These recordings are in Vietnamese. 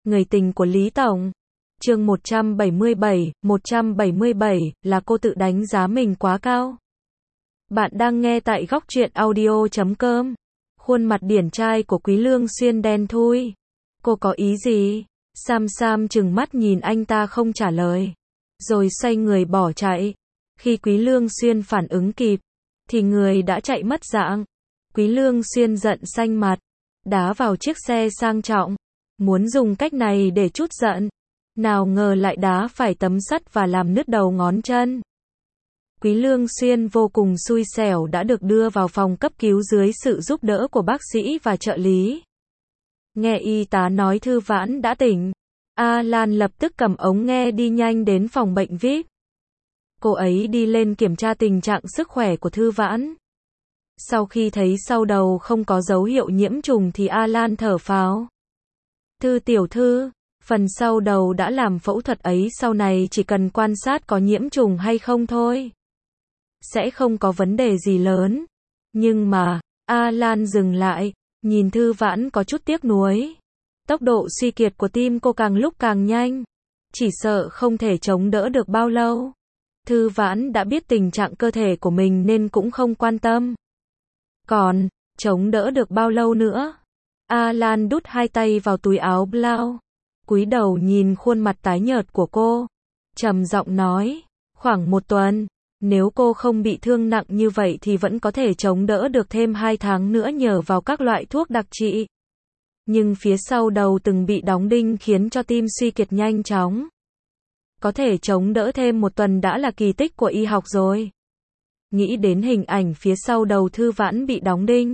Người tình của Lý Tổng. Chương 177, là cô tự đánh giá mình quá cao. Bạn đang nghe tại góc truyện audio.com. Khuôn mặt điển trai của Quý Lương Xuyên đen thui. Cô có ý gì? Sam trừng mắt nhìn anh ta không trả lời. Rồi xoay người bỏ chạy. Khi Quý Lương Xuyên phản ứng kịp, thì người đã chạy mất dạng. Quý Lương Xuyên giận xanh mặt, đá vào chiếc xe sang trọng. Muốn dùng cách này để trút giận. Nào ngờ lại đá phải tấm sắt và làm nứt đầu ngón chân. Quý Lương Xuyên vô cùng xui xẻo đã được đưa vào phòng cấp cứu dưới sự giúp đỡ của bác sĩ và trợ lý. Nghe y tá nói Thư Vãn đã tỉnh, Lan lập tức cầm ống nghe đi nhanh đến phòng bệnh VIP. Cô ấy đi lên kiểm tra tình trạng sức khỏe của Thư Vãn. Sau khi thấy sau đầu không có dấu hiệu nhiễm trùng thì Lan thở phào. Thư tiểu thư, phần sau đầu đã làm phẫu thuật ấy sau này chỉ cần quan sát có nhiễm trùng hay không thôi. Sẽ không có vấn đề gì lớn. Nhưng mà, Lan dừng lại, nhìn Thư Vãn có chút tiếc nuối. Tốc độ suy kiệt của tim cô càng lúc càng nhanh. Chỉ sợ không thể chống đỡ được bao lâu. Thư Vãn đã biết tình trạng cơ thể của mình nên cũng không quan tâm. Còn, chống đỡ được bao lâu nữa? Lan đút hai tay vào túi áo blau. Cúi đầu nhìn khuôn mặt tái nhợt của cô. Trầm giọng nói, khoảng 1 tuần. Nếu cô không bị thương nặng như vậy thì vẫn có thể chống đỡ được thêm 2 tháng nữa nhờ vào các loại thuốc đặc trị. Nhưng phía sau đầu từng bị đóng đinh khiến cho tim suy kiệt nhanh chóng. Có thể chống đỡ thêm 1 tuần đã là kỳ tích của y học rồi. Nghĩ đến hình ảnh phía sau đầu Thư Vãn bị đóng đinh.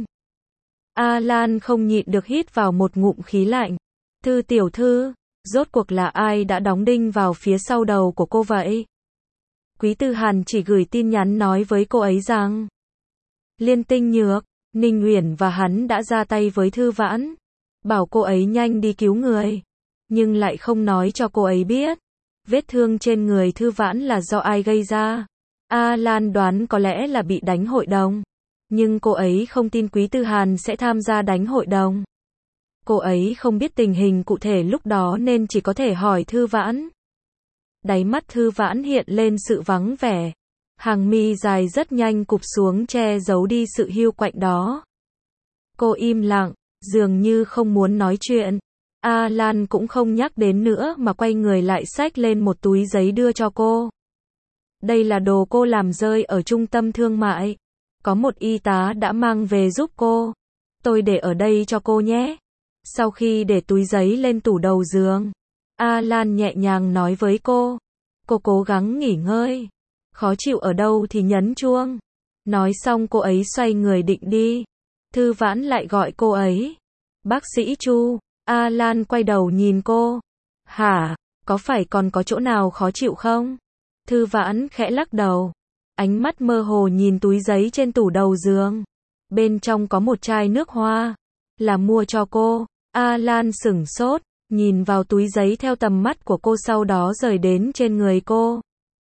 Lan không nhịn được hít vào một ngụm khí lạnh. Thư tiểu thư, rốt cuộc là ai đã đóng đinh vào phía sau đầu của cô vậy? Quý Tư Hàn chỉ gửi tin nhắn nói với cô ấy rằng Liên Tinh Nhược, Ninh Uyển và hắn đã ra tay với Thư Vãn, bảo cô ấy nhanh đi cứu người, nhưng lại không nói cho cô ấy biết vết thương trên người Thư Vãn là do ai gây ra. Lan đoán có lẽ là bị đánh hội đồng, nhưng cô ấy không tin Quý Tư Hàn sẽ tham gia đánh hội đồng. Cô ấy không biết tình hình cụ thể lúc đó nên chỉ có thể hỏi Thư Vãn. Đáy mắt Thư Vãn hiện lên sự vắng vẻ. Hàng mi dài rất nhanh cụp xuống che giấu đi sự hiu quạnh đó. Cô im lặng, dường như không muốn nói chuyện. Lan cũng không nhắc đến nữa mà quay người lại xách lên một túi giấy đưa cho cô. Đây là đồ cô làm rơi ở trung tâm thương mại. Có một y tá đã mang về giúp cô. Tôi để ở đây cho cô nhé. Sau khi để túi giấy lên tủ đầu giường, Lan nhẹ nhàng nói với cô. Cô cố gắng nghỉ ngơi. Khó chịu ở đâu thì nhấn chuông. Nói xong cô ấy xoay người định đi. Thư Vãn lại gọi cô ấy. Bác sĩ Chu. Lan quay đầu nhìn cô. Hả, có phải còn có chỗ nào khó chịu không? Thư Vãn khẽ lắc đầu. Ánh mắt mơ hồ nhìn túi giấy trên tủ đầu giường. Bên trong có một chai nước hoa. Là mua cho cô. Lan sửng sốt, nhìn vào túi giấy theo tầm mắt của cô sau đó rời đến trên người cô.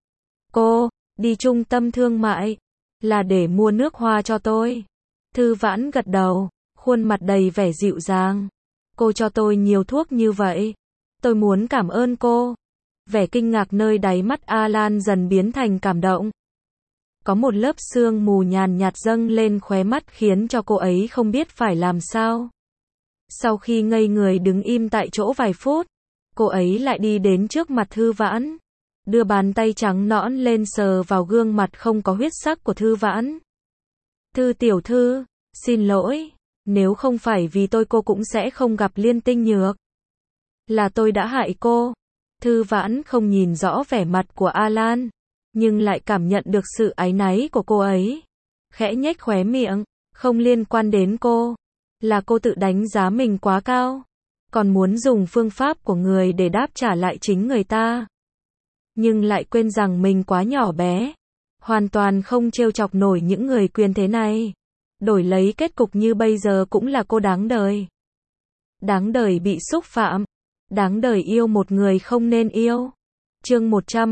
Cô, đi trung tâm thương mại, là để mua nước hoa cho tôi. Thư Vãn gật đầu, khuôn mặt đầy vẻ dịu dàng. Cô cho tôi nhiều thuốc như vậy. Tôi muốn cảm ơn cô. Vẻ kinh ngạc nơi đáy mắt Lan dần biến thành cảm động. Có một lớp sương mù nhàn nhạt dâng lên khóe mắt khiến cho cô ấy không biết phải làm sao. Sau khi ngây người đứng im tại chỗ vài phút, cô ấy lại đi đến trước mặt Thư Vãn, đưa bàn tay trắng nõn lên sờ vào gương mặt không có huyết sắc của Thư Vãn. Thư tiểu thư, xin lỗi, nếu không phải vì tôi cô cũng sẽ không gặp Liên Tinh Nhược. Là tôi đã hại cô. Thư Vãn không nhìn rõ vẻ mặt của Lan, nhưng lại cảm nhận được sự áy náy của cô ấy. Khẽ nhếch khóe miệng, không liên quan đến cô. Là cô tự đánh giá mình quá cao, còn muốn dùng phương pháp của người để đáp trả lại chính người ta. Nhưng lại quên rằng mình quá nhỏ bé, hoàn toàn không trêu chọc nổi những người quyền thế này. Đổi lấy kết cục như bây giờ cũng là cô đáng đời. Đáng đời bị xúc phạm, đáng đời yêu một người không nên yêu. Chương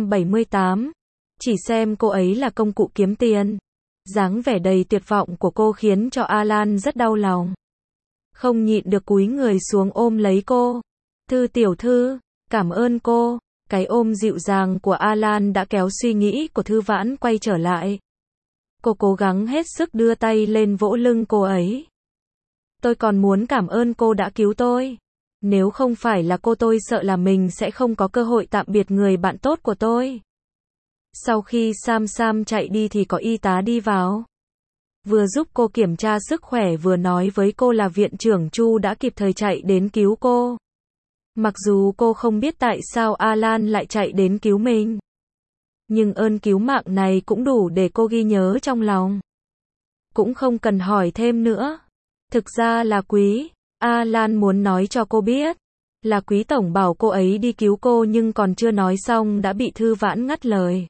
178, chỉ xem cô ấy là công cụ kiếm tiền. Dáng vẻ đầy tuyệt vọng của cô khiến cho Lan rất đau lòng. Không nhịn được cúi người xuống ôm lấy cô. Thư tiểu thư, cảm ơn cô. Cái ôm dịu dàng của Alan đã kéo suy nghĩ của Thư Vãn quay trở lại. Cô cố gắng hết sức đưa tay lên vỗ lưng cô ấy. Tôi còn muốn cảm ơn cô đã cứu tôi. Nếu không phải là cô tôi sợ là mình sẽ không có cơ hội tạm biệt người bạn tốt của tôi. Sau khi Sam Sam chạy đi thì có y tá đi vào. Vừa giúp cô kiểm tra sức khỏe vừa nói với cô là viện trưởng Chu đã kịp thời chạy đến cứu cô. Mặc dù cô không biết tại sao Alan lại chạy đến cứu mình. Nhưng ơn cứu mạng này cũng đủ để cô ghi nhớ trong lòng. Cũng không cần hỏi thêm nữa. Thực ra là Quý. Alan muốn nói cho cô biết. Là Quý tổng bảo cô ấy đi cứu cô nhưng còn chưa nói xong đã bị Thư Vãn ngắt lời.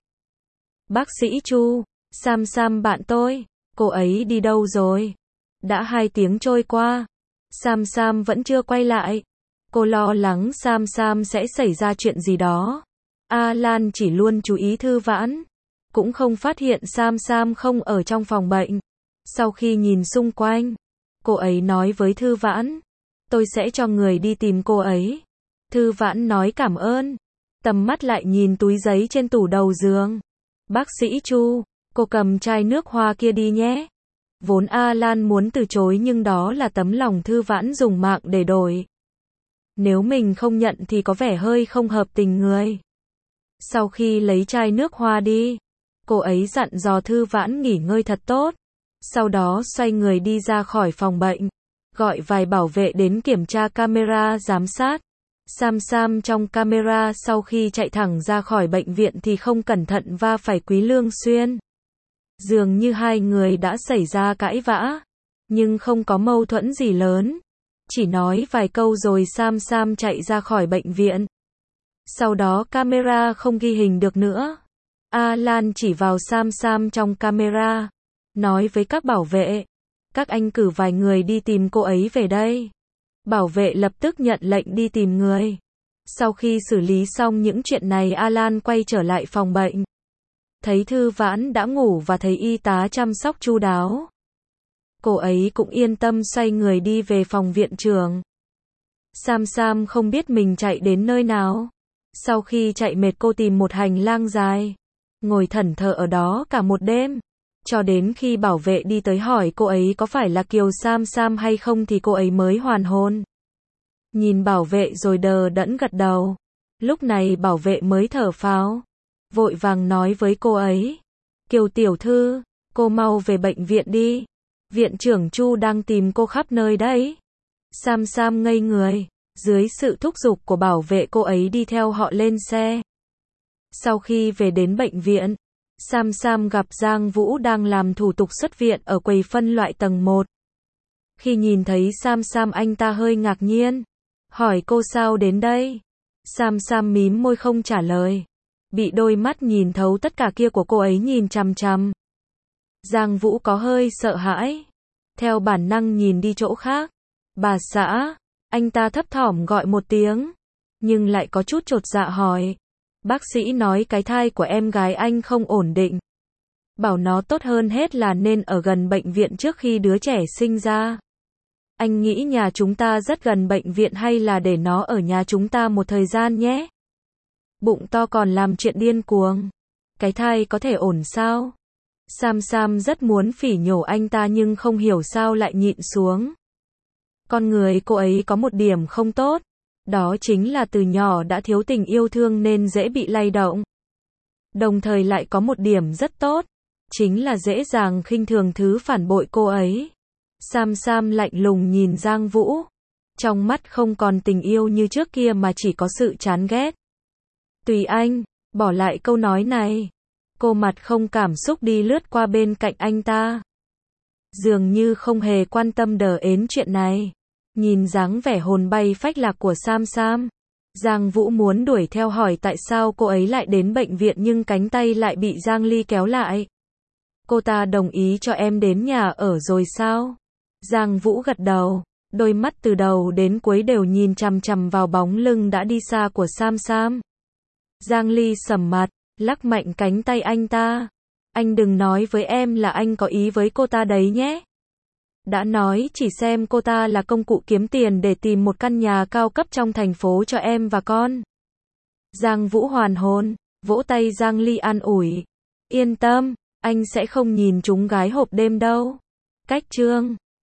Bác sĩ Chu, Sam Sam bạn tôi, cô ấy đi đâu rồi? Đã 2 tiếng trôi qua. Sam Sam vẫn chưa quay lại. Cô lo lắng Sam Sam sẽ xảy ra chuyện gì đó. Alan chỉ luôn chú ý Thư Vãn. Cũng không phát hiện Sam Sam không ở trong phòng bệnh. Sau khi nhìn xung quanh, cô ấy nói với Thư Vãn. Tôi sẽ cho người đi tìm cô ấy. Thư Vãn nói cảm ơn. Tầm mắt lại nhìn túi giấy trên tủ đầu giường. Bác sĩ Chu, cô cầm chai nước hoa kia đi nhé. Vốn Alan muốn từ chối nhưng đó là tấm lòng Thư Vãn dùng mạng để đổi. Nếu mình không nhận thì có vẻ hơi không hợp tình người. Sau khi lấy chai nước hoa đi, cô ấy dặn dò Thư Vãn nghỉ ngơi thật tốt. Sau đó xoay người đi ra khỏi phòng bệnh, gọi vài bảo vệ đến kiểm tra camera giám sát. Sam Sam trong camera sau khi chạy thẳng ra khỏi bệnh viện thì không cẩn thận va phải Quý Lương Xuyên. Dường như hai người đã xảy ra cãi vã, nhưng không có mâu thuẫn gì lớn. Chỉ nói vài câu rồi Sam Sam chạy ra khỏi bệnh viện. Sau đó camera không ghi hình được nữa. Alan chỉ vào Sam Sam trong camera, nói với các bảo vệ, các anh cử vài người đi tìm cô ấy về đây. Bảo vệ lập tức nhận lệnh đi tìm người. Sau khi xử lý xong những chuyện này Alan quay trở lại phòng bệnh. Thấy Thư Vãn đã ngủ và thấy y tá chăm sóc chu đáo. Cô ấy cũng yên tâm xoay người đi về phòng viện trưởng. Sam Sam không biết mình chạy đến nơi nào. Sau khi chạy mệt cô tìm một hành lang dài, ngồi thẫn thờ ở đó cả một đêm. Cho đến khi bảo vệ đi tới hỏi cô ấy có phải là Kiều Sam Sam hay không thì cô ấy mới hoàn hồn. Nhìn bảo vệ rồi đờ đẫn gật đầu. Lúc này bảo vệ mới thở phào. Vội vàng nói với cô ấy. Kiều tiểu thư, cô mau về bệnh viện đi. Viện trưởng Chu đang tìm cô khắp nơi đấy. Sam Sam ngây người. Dưới sự thúc giục của bảo vệ cô ấy đi theo họ lên xe. Sau khi về đến bệnh viện, Sam Sam gặp Giang Vũ đang làm thủ tục xuất viện ở quầy phân loại tầng 1. Khi nhìn thấy Sam Sam anh ta hơi ngạc nhiên. Hỏi cô sao đến đây? Sam Sam mím môi không trả lời. Bị đôi mắt nhìn thấu tất cả kia của cô ấy nhìn chằm chằm. Giang Vũ có hơi sợ hãi. Theo bản năng nhìn đi chỗ khác. Bà xã, anh ta thấp thỏm gọi một tiếng. Nhưng lại có chút chột dạ hỏi. Bác sĩ nói cái thai của em gái anh không ổn định. Bảo nó tốt hơn hết là nên ở gần bệnh viện trước khi đứa trẻ sinh ra. Anh nghĩ nhà chúng ta rất gần bệnh viện hay là để nó ở nhà chúng ta một thời gian nhé? Bụng to còn làm chuyện điên cuồng. Cái thai có thể ổn sao? Sam Sam rất muốn phỉ nhổ anh ta nhưng không hiểu sao lại nhịn xuống. Con người cô ấy có một điểm không tốt. Đó chính là từ nhỏ đã thiếu tình yêu thương nên dễ bị lay động. Đồng thời lại có một điểm rất tốt. Chính là dễ dàng khinh thường thứ phản bội cô ấy. Sam Sam lạnh lùng nhìn Giang Vũ. Trong mắt không còn tình yêu như trước kia mà chỉ có sự chán ghét. Tùy anh, bỏ lại câu nói này. Cô mặt không cảm xúc đi lướt qua bên cạnh anh ta. Dường như không hề quan tâm đờ ến chuyện này. Nhìn dáng vẻ hồn bay phách lạc của Sam Sam. Giang Vũ muốn đuổi theo hỏi tại sao cô ấy lại đến bệnh viện nhưng cánh tay lại bị Giang Ly kéo lại. Cô ta đồng ý cho em đến nhà ở rồi sao? Giang Vũ gật đầu, đôi mắt từ đầu đến cuối đều nhìn chằm chằm vào bóng lưng đã đi xa của Sam Sam. Giang Ly sầm mặt, lắc mạnh cánh tay anh ta. Anh đừng nói với em là anh có ý với cô ta đấy nhé. Đã nói chỉ xem cô ta là công cụ kiếm tiền để tìm một căn nhà cao cấp trong thành phố cho em và con. Giang Vũ hoàn hồn, vỗ tay Giang Ly an ủi. Yên tâm, anh sẽ không nhìn trúng gái hộp đêm đâu. Cách chương